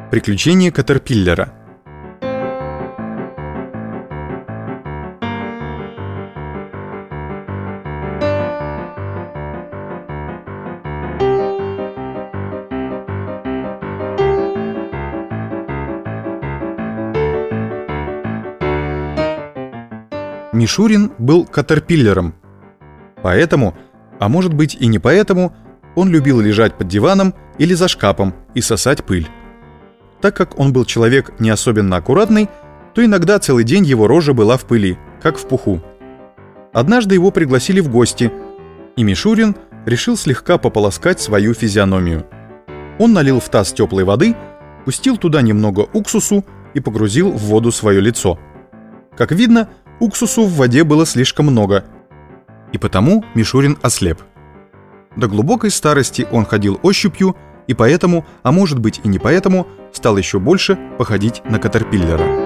Приключения Катерпиллера. Мишурин был катерпиллером. Поэтому, а может быть и не поэтому, он любил лежать под диваном или за шкафом и сосать пыль. Так как он был человек не особенно аккуратный, то иногда целый день его рожа была в пыли, как в пуху. Однажды его пригласили в гости, и Мишурин решил слегка пополоскать свою физиономию. Он налил в таз теплой воды, пустил туда немного уксусу и погрузил в воду свое лицо. Как видно, уксусу в воде было слишком много, и потому Мишурин ослеп. До глубокой старости он ходил ощупью, и поэтому, а может быть и не поэтому, стал еще больше походить на катерпиллера.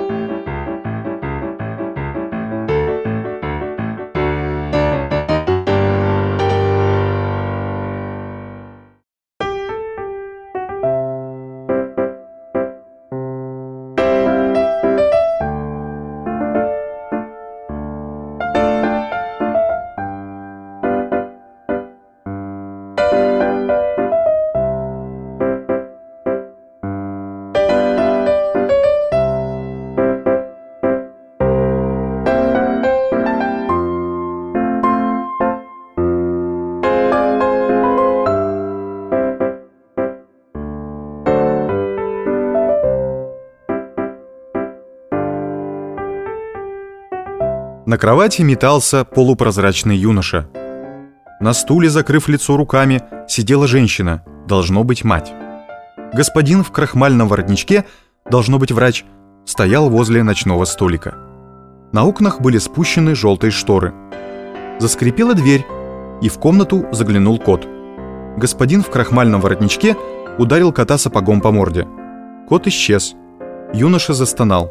На кровати метался полупрозрачный юноша. На стуле, закрыв лицо руками, сидела женщина, должно быть мать. Господин в крахмальном воротничке, должно быть врач, стоял возле ночного столика. На окнах были спущены желтые шторы. Заскрипела дверь, и в комнату заглянул кот. Господин в крахмальном воротничке ударил кота сапогом по морде. Кот исчез. Юноша застонал.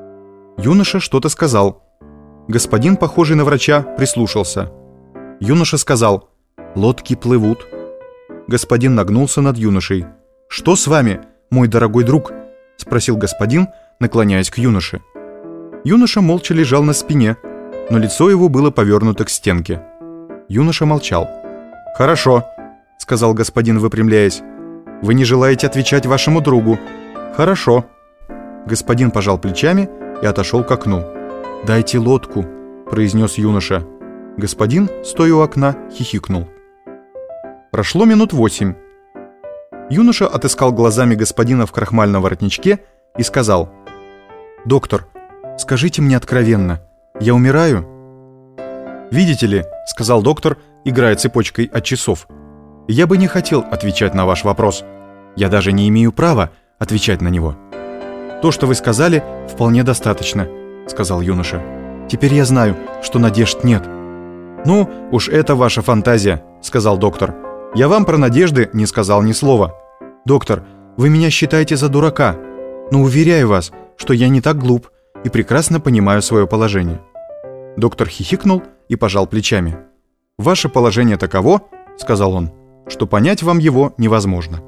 Юноша что-то сказал. Господин, похожий на врача, прислушался. Юноша сказал: «Лодки плывут». Господин нагнулся над юношей. «Что с вами, мой дорогой друг?» — спросил господин, наклоняясь к юноше. Юноша молча лежал на спине, но лицо его было повернуто к стенке. Юноша молчал. «Хорошо», — сказал господин, выпрямляясь. «Вы не желаете отвечать вашему другу?» «Хорошо». Господин пожал плечами и отошел к окну. «Дайте лодку», — произнес юноша. Господин, стоя у окна, хихикнул. Прошло минут 8. Юноша отыскал глазами господина в крахмальном воротничке и сказал: «Доктор, скажите мне откровенно, я умираю?» «Видите ли», — сказал доктор, играя цепочкой от часов, «я бы не хотел отвечать на ваш вопрос. Я даже не имею права отвечать на него». «То, что вы сказали, вполне достаточно», — сказал юноша. «Теперь я знаю, что надежд нет». «Ну, уж это ваша фантазия», — сказал доктор. «Я вам про надежды не сказал ни слова. Доктор, вы меня считаете за дурака, но уверяю вас, что я не так глуп и прекрасно понимаю свое положение». Доктор хихикнул и пожал плечами. «Ваше положение таково, — сказал он, — что понять вам его невозможно».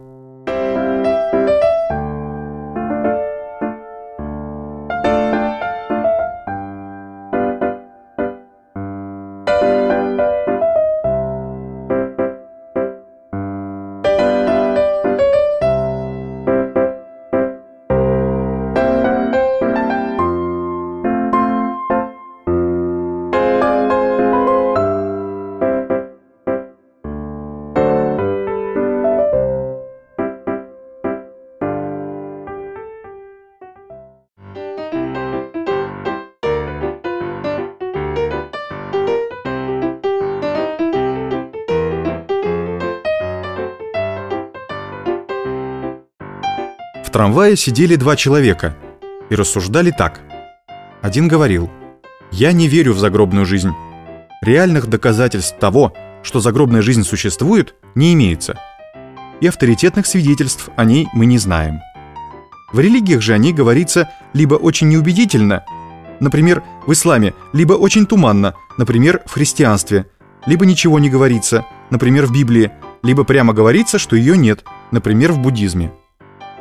В трамвае сидели два человека и рассуждали так. Один говорил: «Я не верю в загробную жизнь. Реальных доказательств того, что загробная жизнь существует, не имеется. И авторитетных свидетельств о ней мы не знаем. В религиях же о ней говорится либо очень неубедительно, например, в исламе, либо очень туманно, например, в христианстве, либо ничего не говорится, например, в Библии, либо прямо говорится, что ее нет, например, в буддизме.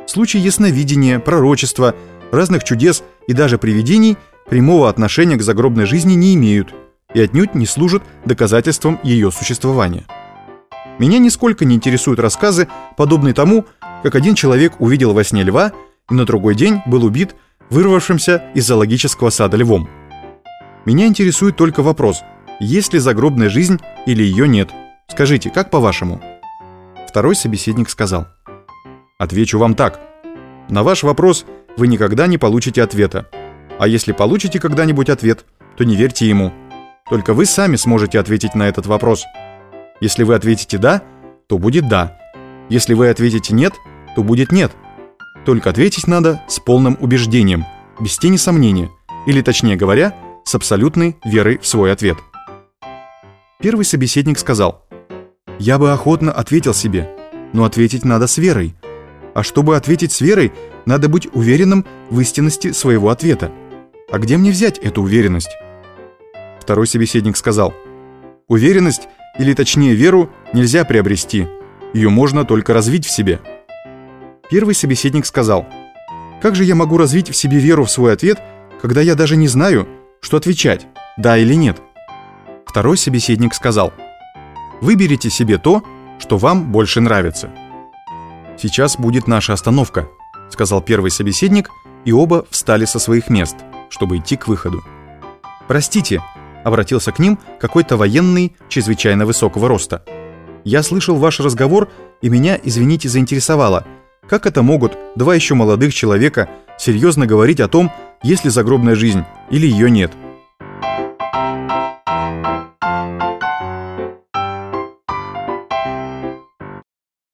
Случаи ясновидения, пророчества, разных чудес и даже привидений прямого отношения к загробной жизни не имеют и отнюдь не служат доказательством ее существования. Меня нисколько не интересуют рассказы, подобные тому, как один человек увидел во сне льва и на другой день был убит вырвавшимся из зоологического сада львом. Меня интересует только вопрос, есть ли загробная жизнь или ее нет. Скажите, как по-вашему? Второй собеседник сказал: отвечу вам так. На ваш вопрос вы никогда не получите ответа. А если получите когда-нибудь ответ, то не верьте ему. Только вы сами сможете ответить на этот вопрос. Если вы ответите «да», то будет «да». Если вы ответите «нет», то будет «нет». Только ответить надо с полным убеждением, без тени сомнения, или, точнее говоря, с абсолютной верой в свой ответ. Первый собеседник сказал: «Я бы охотно ответил себе, но ответить надо с верой. А чтобы ответить с верой, надо быть уверенным в истинности своего ответа. А где мне взять эту уверенность?» Второй собеседник сказал: «Уверенность, или точнее веру, нельзя приобрести. Ее можно только развить в себе». Первый собеседник сказал: «Как же я могу развить в себе веру в свой ответ, когда я даже не знаю, что отвечать, да или нет?» Второй собеседник сказал: «Выберите себе то, что вам больше нравится». «Сейчас будет наша остановка», — сказал первый собеседник, и оба встали со своих мест, чтобы идти к выходу. «Простите», — обратился к ним какой-то военный чрезвычайно высокого роста. «Я слышал ваш разговор, и меня, извините, заинтересовало. Как это могут два еще молодых человека серьезно говорить о том, есть ли загробная жизнь или ее нет?